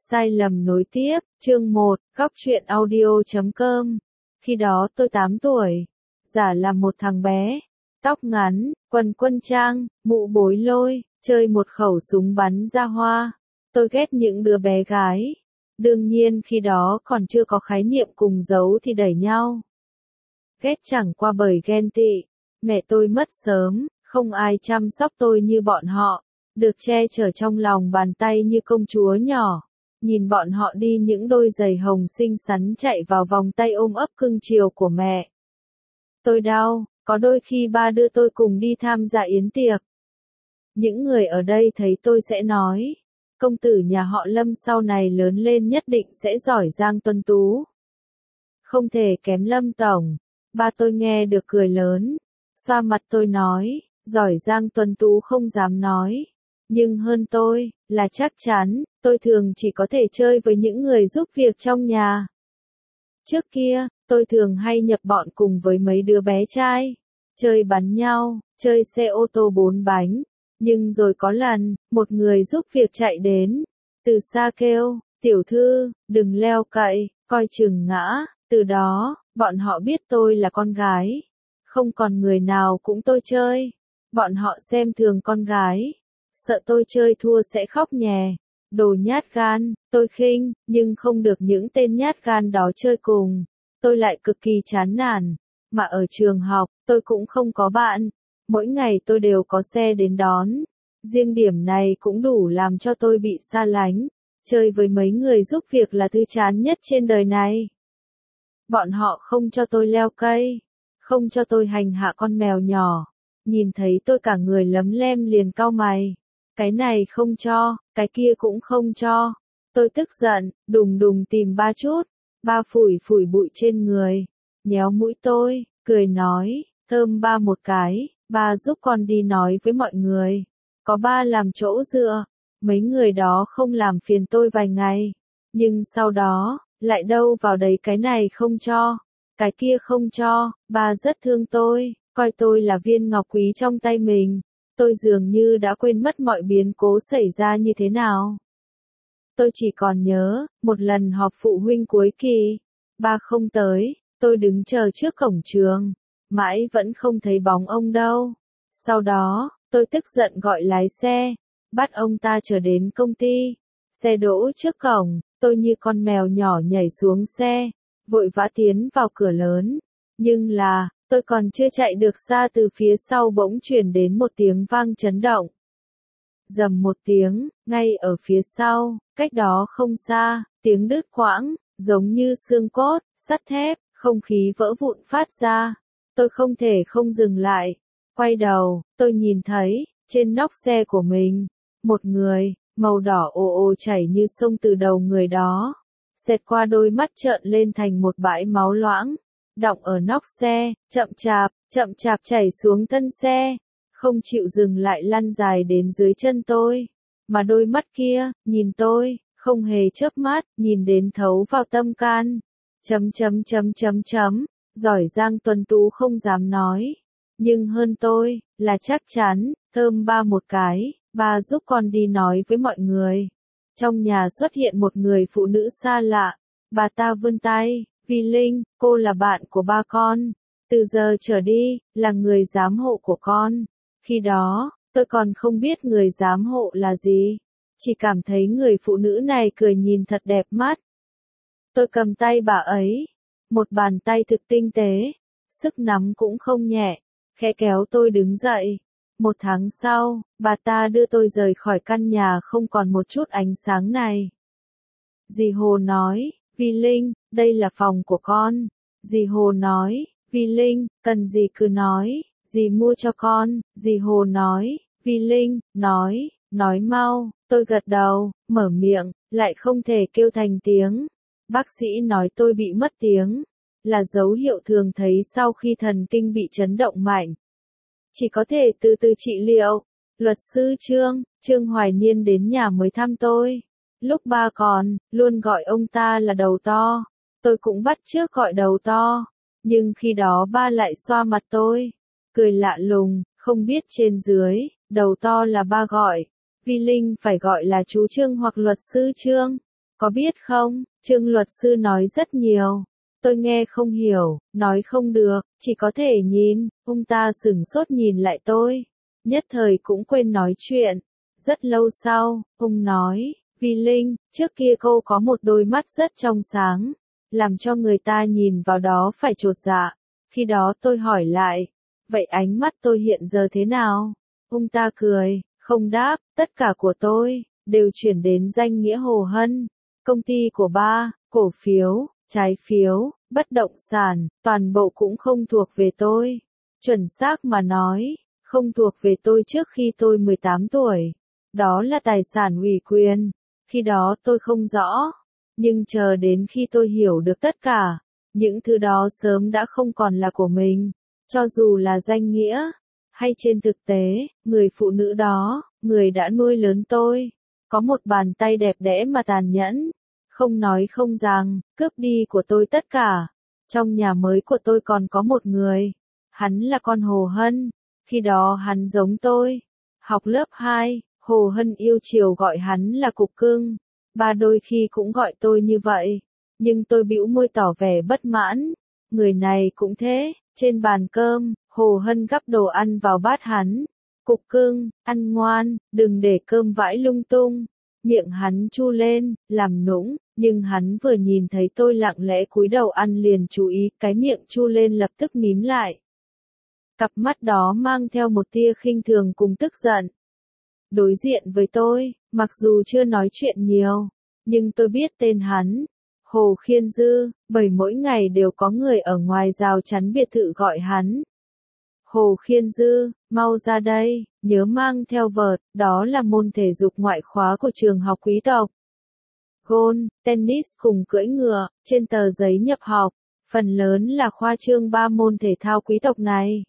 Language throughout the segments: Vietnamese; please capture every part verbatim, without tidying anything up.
Sai lầm nối tiếp, chương một, góc truyện audio chấm com. Khi đó tôi tám tuổi, giả là một thằng bé, tóc ngắn, quần quân trang, mũ bối lôi, chơi một khẩu súng bắn ra hoa. Tôi ghét những đứa bé gái. Đương nhiên khi đó còn chưa có khái niệm cùng giấu thì đẩy nhau. Ghét chẳng qua bởi ghen tị. Mẹ tôi mất sớm, không ai chăm sóc tôi như bọn họ, được che chở trong lòng bàn tay như công chúa nhỏ. Nhìn bọn họ đi những đôi giày hồng xinh xắn chạy vào vòng tay ôm ấp cưng chiều của mẹ. Tôi đau, có đôi khi ba đưa tôi cùng đi tham gia yến tiệc. Những người ở đây thấy tôi sẽ nói, công tử nhà họ Lâm sau này lớn lên nhất định sẽ giỏi giang tuấn tú. Không thể kém Lâm tổng. Ba tôi nghe được cười lớn, xoa mặt tôi nói, giỏi giang tuấn tú không dám nói. Nhưng hơn tôi, là chắc chắn, tôi thường chỉ có thể chơi với những người giúp việc trong nhà. Trước kia, tôi thường hay nhập bọn cùng với mấy đứa bé trai, chơi bắn nhau, chơi xe ô tô bốn bánh. Nhưng rồi có lần, một người giúp việc chạy đến, từ xa kêu, tiểu thư, đừng leo cậy, coi chừng ngã. Từ đó, bọn họ biết tôi là con gái. Không còn người nào cũng tôi chơi. Bọn họ xem thường con gái. Sợ tôi chơi thua sẽ khóc nhè. Đồ nhát gan, tôi khinh, nhưng không được những tên nhát gan đó chơi cùng. Tôi lại cực kỳ chán nản. Mà ở trường học, tôi cũng không có bạn. Mỗi ngày tôi đều có xe đến đón. Riêng điểm này cũng đủ làm cho tôi bị xa lánh. Chơi với mấy người giúp việc là thứ chán nhất trên đời này. Bọn họ không cho tôi leo cây. Không cho tôi hành hạ con mèo nhỏ. Nhìn thấy tôi cả người lấm lem liền cau mày. Cái này không cho, cái kia cũng không cho. Tôi tức giận, đùng đùng tìm ba chút. Ba phủi phủi bụi trên người. Nhéo mũi tôi, cười nói, thơm ba một cái. Ba giúp con đi nói với mọi người. Có ba làm chỗ dựa. Mấy người đó không làm phiền tôi vài ngày. Nhưng sau đó, lại đâu vào đấy cái này không cho. Cái kia không cho. Ba rất thương tôi, coi tôi là viên ngọc quý trong tay mình. Tôi dường như đã quên mất mọi biến cố xảy ra như thế nào. Tôi chỉ còn nhớ, một lần họp phụ huynh cuối kỳ. Ba không tới, tôi đứng chờ trước cổng trường. Mãi vẫn không thấy bóng ông đâu. Sau đó, tôi tức giận gọi lái xe, bắt ông ta trở đến công ty. Xe đỗ trước cổng, tôi như con mèo nhỏ nhảy xuống xe, vội vã tiến vào cửa lớn. Nhưng là, tôi còn chưa chạy được xa từ phía sau bỗng truyền đến một tiếng vang chấn động. Rầm một tiếng, ngay ở phía sau, cách đó không xa, tiếng đứt quãng, giống như xương cốt, sắt thép, không khí vỡ vụn phát ra. Tôi không thể không dừng lại. Quay đầu, tôi nhìn thấy, trên nóc xe của mình, một người, màu đỏ ồ ồ chảy như sông từ đầu người đó. Xẹt qua đôi mắt trợn lên thành một bãi máu loãng. Đọng ở nóc xe, chậm chạp, chậm chạp chảy xuống thân xe. Không chịu dừng lại lăn dài đến dưới chân tôi. Mà đôi mắt kia, nhìn tôi, không hề chớp mắt, nhìn đến thấu vào tâm can. Chấm chấm chấm chấm chấm, giỏi giang tuấn tú không dám nói. Nhưng hơn tôi, là chắc chắn, thơm ba một cái, ba giúp con đi nói với mọi người. Trong nhà xuất hiện một người phụ nữ xa lạ, bà ta vươn tay, Vi Linh, cô là bạn của ba con. Từ giờ trở đi, là người giám hộ của con. Khi đó, tôi còn không biết người giám hộ là gì. Chỉ cảm thấy người phụ nữ này cười nhìn thật đẹp mắt. Tôi cầm tay bà ấy. Một bàn tay thực tinh tế. Sức nắm cũng không nhẹ. Khẽ kéo tôi đứng dậy. Một tháng sau, bà ta đưa tôi rời khỏi căn nhà không còn một chút ánh sáng này. Dì Hồ nói, Vi Linh, đây là phòng của con. Dì Hồ nói, Vi Linh, cần gì cứ nói, dì mua cho con. Dì Hồ nói, Vi Linh, nói, nói mau. Tôi gật đầu, mở miệng, lại không thể kêu thành tiếng. Bác sĩ nói tôi bị mất tiếng. Là dấu hiệu thường thấy sau khi thần kinh bị chấn động mạnh. Chỉ có thể từ từ trị liệu. Luật sư Trương, Trương Hoài Niên đến nhà mới thăm tôi. Lúc ba còn, luôn gọi ông ta là đầu to. Tôi cũng bắt chước gọi đầu to. Nhưng khi đó ba lại xoa mặt tôi. Cười lạ lùng, không biết trên dưới, đầu to là ba gọi. Vi Linh phải gọi là chú Trương hoặc luật sư Trương. Có biết không, Trương luật sư nói rất nhiều. Tôi nghe không hiểu, nói không được, chỉ có thể nhìn. Ông ta sửng sốt nhìn lại tôi. Nhất thời cũng quên nói chuyện. Rất lâu sau, ông nói, Vi Linh, trước kia cô có một đôi mắt rất trong sáng, làm cho người ta nhìn vào đó phải chột dạ. Khi đó tôi hỏi lại, vậy ánh mắt tôi hiện giờ thế nào? Ông ta cười, không đáp, tất cả của tôi đều chuyển đến danh nghĩa Hồ Hân. Công ty của ba, cổ phiếu, trái phiếu, bất động sản, toàn bộ cũng không thuộc về tôi. Chuẩn xác mà nói, không thuộc về tôi trước khi tôi mười tám tuổi. Đó là tài sản ủy quyền. Khi đó tôi không rõ. Nhưng chờ đến khi tôi hiểu được tất cả, những thứ đó sớm đã không còn là của mình. Cho dù là danh nghĩa, hay trên thực tế, người phụ nữ đó, người đã nuôi lớn tôi, có một bàn tay đẹp đẽ mà tàn nhẫn. Không nói không rằng, cướp đi của tôi tất cả. Trong nhà mới của tôi còn có một người. Hắn là con Hồ Hân. Khi đó hắn giống tôi. Học lớp hai, Hồ Hân yêu chiều gọi hắn là cục cưng. Ba đôi khi cũng gọi tôi như vậy. Nhưng tôi bĩu môi tỏ vẻ bất mãn. Người này cũng thế. Trên bàn cơm, Hồ Hân gắp đồ ăn vào bát hắn. Cục cưng, ăn ngoan, đừng để cơm vãi lung tung. Miệng hắn chu lên, làm nũng, nhưng hắn vừa nhìn thấy tôi lặng lẽ cúi đầu ăn liền chú ý, cái miệng chu lên lập tức mím lại. Cặp mắt đó mang theo một tia khinh thường cùng tức giận. Đối diện với tôi, mặc dù chưa nói chuyện nhiều, nhưng tôi biết tên hắn. Hồ Khiên Dư, bởi mỗi ngày đều có người ở ngoài rào chắn biệt thự gọi hắn. Hồ Khiên Dư, mau ra đây, nhớ mang theo vợt, đó là môn thể dục ngoại khóa của trường học quý tộc. Golf, tennis cùng cưỡi ngựa, trên tờ giấy nhập học, phần lớn là khoa trương ba môn thể thao quý tộc này.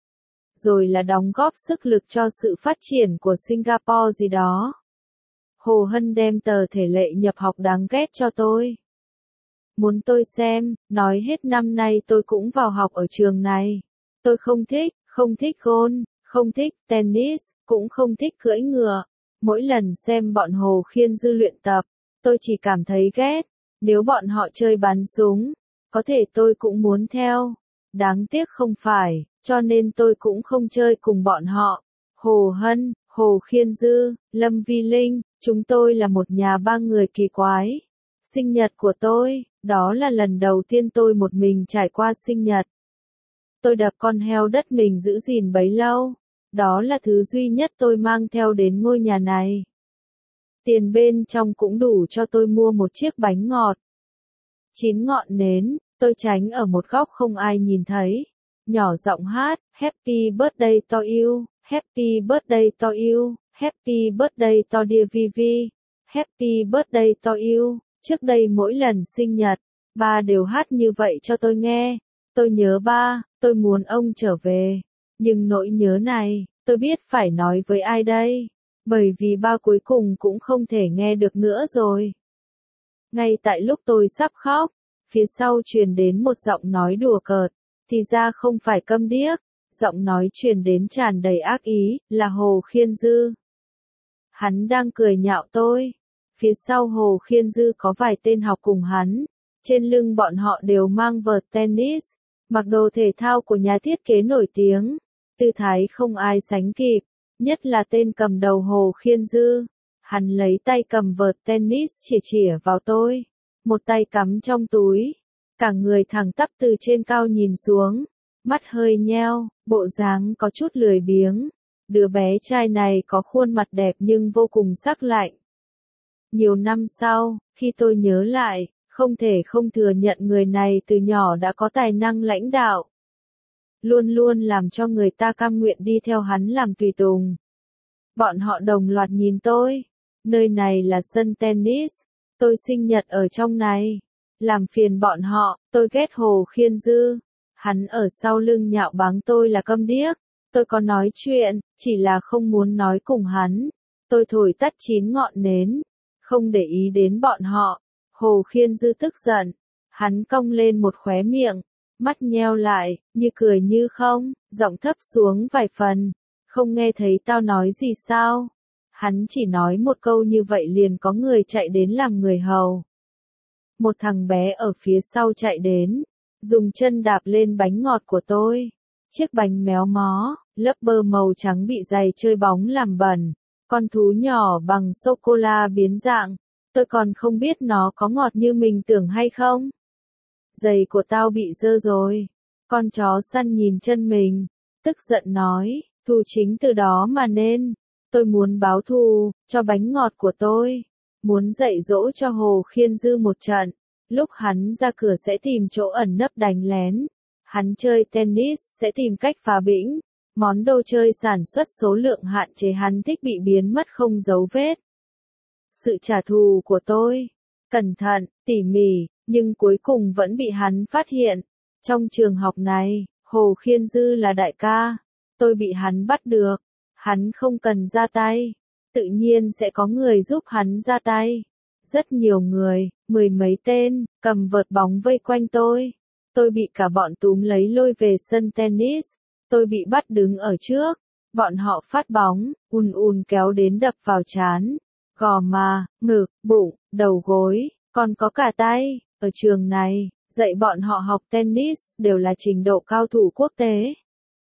Rồi là đóng góp sức lực cho sự phát triển của Singapore gì đó. Hồ Hân đem tờ thể lệ nhập học đáng ghét cho tôi. Muốn tôi xem, nói hết năm nay tôi cũng vào học ở trường này. Tôi không thích, không thích golf, không thích tennis, cũng không thích cưỡi ngựa. Mỗi lần xem bọn Hồ Khiên Dư luyện tập, tôi chỉ cảm thấy ghét. Nếu bọn họ chơi bắn súng, có thể tôi cũng muốn theo. Đáng tiếc không phải, cho nên tôi cũng không chơi cùng bọn họ. Hồ Hân, Hồ Khiên Dư, Lâm Vi Linh, chúng tôi là một nhà ba người kỳ quái. Sinh nhật của tôi, đó là lần đầu tiên tôi một mình trải qua sinh nhật. Tôi đập con heo đất mình giữ gìn bấy lâu. Đó là thứ duy nhất tôi mang theo đến ngôi nhà này. Tiền bên trong cũng đủ cho tôi mua một chiếc bánh ngọt. Chín ngọn nến, tôi tránh ở một góc không ai nhìn thấy. Nhỏ giọng hát, Happy birthday to you, Happy birthday to you, Happy birthday to dear Vivi, Happy birthday to you. Trước đây mỗi lần sinh nhật, ba đều hát như vậy cho tôi nghe. Tôi nhớ ba, tôi muốn ông trở về. Nhưng nỗi nhớ này, tôi biết phải nói với ai đây? Bởi vì ba cuối cùng cũng không thể nghe được nữa rồi. Ngay tại lúc tôi sắp khóc, phía sau truyền đến một giọng nói đùa cợt. Thì ra không phải câm điếc, giọng nói truyền đến tràn đầy ác ý, là Hồ Khiên Dư. Hắn đang cười nhạo tôi. Phía sau Hồ Khiên Dư có vài tên học cùng hắn. Trên lưng bọn họ đều mang vợt tennis, mặc đồ thể thao của nhà thiết kế nổi tiếng. Tư thái không ai sánh kịp, nhất là tên cầm đầu Hồ Khiên Dư. Hắn lấy tay cầm vợt tennis chĩa chĩa vào tôi, một tay cắm trong túi. Cả người thẳng tắp từ trên cao nhìn xuống, mắt hơi nheo, bộ dáng có chút lười biếng. Đứa bé trai này có khuôn mặt đẹp nhưng vô cùng sắc lạnh. Nhiều năm sau, khi tôi nhớ lại, không thể không thừa nhận người này từ nhỏ đã có tài năng lãnh đạo. Luôn luôn làm cho người ta cam nguyện đi theo hắn làm tùy tùng. Bọn họ đồng loạt nhìn tôi. Nơi này là sân tennis. Tôi sinh nhật ở trong này. Làm phiền bọn họ, tôi ghét Hồ Khiên Dư. Hắn ở sau lưng nhạo báng tôi là câm điếc. Tôi có nói chuyện, chỉ là không muốn nói cùng hắn. Tôi thổi tắt chín ngọn nến, không để ý đến bọn họ. Hồ Khiên Dư tức giận. Hắn cong lên một khóe miệng, mắt nheo lại, như cười như không, giọng thấp xuống vài phần. Không nghe thấy tao nói gì sao? Hắn chỉ nói một câu như vậy liền có người chạy đến làm người hầu. Một thằng bé ở phía sau chạy đến, dùng chân đạp lên bánh ngọt của tôi. Chiếc bánh méo mó, lớp bơ màu trắng bị giày chơi bóng làm bẩn. Con thú nhỏ bằng sô-cô-la biến dạng. Tôi còn không biết nó có ngọt như mình tưởng hay không. Giày của tao bị dơ rồi. Con chó săn nhìn chân mình, tức giận nói, thù chính từ đó mà nên. Tôi muốn báo thù, cho bánh ngọt của tôi. Muốn dạy dỗ cho Hồ Khiên Dư một trận. Lúc hắn ra cửa sẽ tìm chỗ ẩn nấp đánh lén. Hắn chơi tennis sẽ tìm cách phá bĩnh. Món đồ chơi sản xuất số lượng hạn chế hắn thích bị biến mất không dấu vết. Sự trả thù của tôi, cẩn thận, tỉ mỉ, nhưng cuối cùng vẫn bị hắn phát hiện. Trong trường học này, Hồ Khiên Dư là đại ca. Tôi bị hắn bắt được. Hắn không cần ra tay. Tự nhiên sẽ có người giúp hắn ra tay. Rất nhiều người, mười mấy tên, cầm vợt bóng vây quanh tôi. Tôi bị cả bọn túm lấy lôi về sân tennis. Tôi bị bắt đứng ở trước. Bọn họ phát bóng, ùn ùn kéo đến đập vào trán. Gò má, ngực, bụng, đầu gối, còn có cả tay. Ở trường này, dạy bọn họ học tennis đều là trình độ cao thủ quốc tế.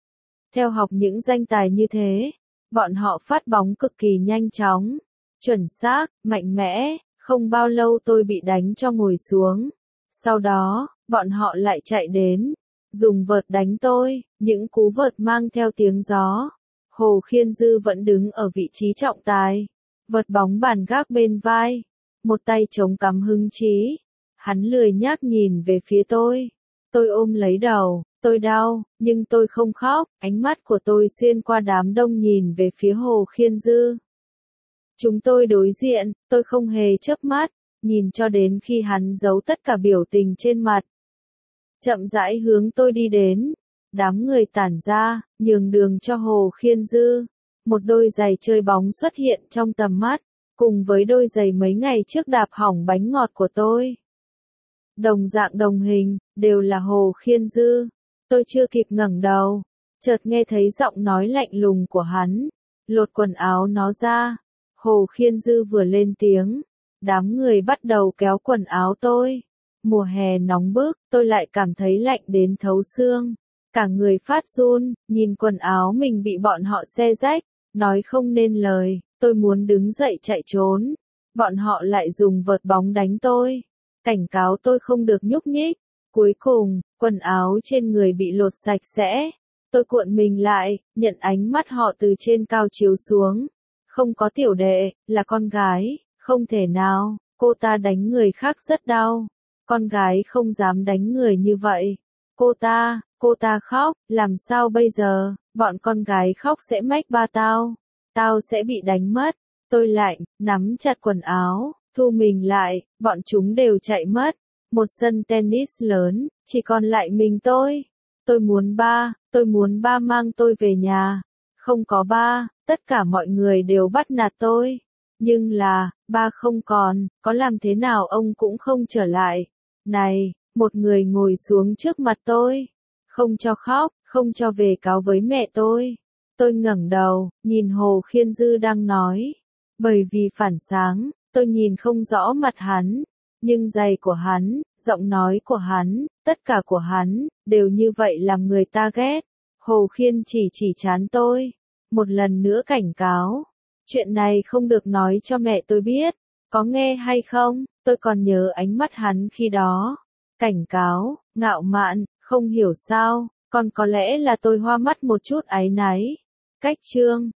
Theo học những danh tài như thế, bọn họ phát bóng cực kỳ nhanh chóng, chuẩn xác, mạnh mẽ. Không bao lâu tôi bị đánh cho ngồi xuống. Sau đó, bọn họ lại chạy đến, dùng vợt đánh tôi, những cú vợt mang theo tiếng gió. Hồ Khiên Dư vẫn đứng ở vị trí trọng tài, vợt bóng bàn gác bên vai, một tay chống cắm hứng chí. Hắn lười nhác nhìn về phía tôi. Tôi ôm lấy đầu, tôi đau, nhưng tôi không khóc. Ánh mắt của tôi xuyên qua đám đông nhìn về phía Hồ Khiên Dư. Chúng tôi đối diện, tôi không hề chớp mắt, nhìn cho đến khi hắn giấu tất cả biểu tình trên mặt. Chậm rãi hướng tôi đi đến. Đám người tản ra, nhường đường cho Hồ Khiên Dư. Một đôi giày chơi bóng xuất hiện trong tầm mắt, cùng với đôi giày mấy ngày trước đạp hỏng bánh ngọt của tôi. Đồng dạng đồng hình, đều là Hồ Khiên Dư. Tôi chưa kịp ngẩng đầu, chợt nghe thấy giọng nói lạnh lùng của hắn. Lột quần áo nó ra. Hồ Khiên Dư vừa lên tiếng, đám người bắt đầu kéo quần áo tôi. Mùa hè nóng bức, tôi lại cảm thấy lạnh đến thấu xương. Cả người phát run, nhìn quần áo mình bị bọn họ xé rách, nói không nên lời. Tôi muốn đứng dậy chạy trốn. Bọn họ lại dùng vợt bóng đánh tôi. Cảnh cáo tôi không được nhúc nhích. Cuối cùng, quần áo trên người bị lột sạch sẽ. Tôi cuộn mình lại, nhận ánh mắt họ từ trên cao chiếu xuống. Không có tiểu đệ, là con gái, không thể nào, cô ta đánh người khác rất đau. Con gái không dám đánh người như vậy. Cô ta, cô ta khóc, làm sao bây giờ, bọn con gái khóc sẽ mách ba tao. Tao sẽ bị đánh mất. Tôi lạnh, nắm chặt quần áo, thu mình lại, bọn chúng đều chạy mất. Một sân tennis lớn, chỉ còn lại mình tôi. Tôi muốn ba, tôi muốn ba mang tôi về nhà. Không có ba, tất cả mọi người đều bắt nạt tôi. Nhưng là, ba không còn, có làm thế nào ông cũng không trở lại. Này, một người ngồi xuống trước mặt tôi. Không cho khóc, không cho về cáo với mẹ tôi. Tôi ngẩng đầu, nhìn Hồ Khiên Dư đang nói. Bởi vì phản sáng, tôi nhìn không rõ mặt hắn. Nhưng giày của hắn, giọng nói của hắn, tất cả của hắn, đều như vậy làm người ta ghét. Hồ Khiên chỉ chỉ trán tôi. Một lần nữa cảnh cáo. Chuyện này không được nói cho mẹ tôi biết. Có nghe hay không? Tôi còn nhớ ánh mắt hắn khi đó. Cảnh cáo, ngạo mạn, không hiểu sao, còn có lẽ là tôi hoa mắt một chút áy náy. Cách chương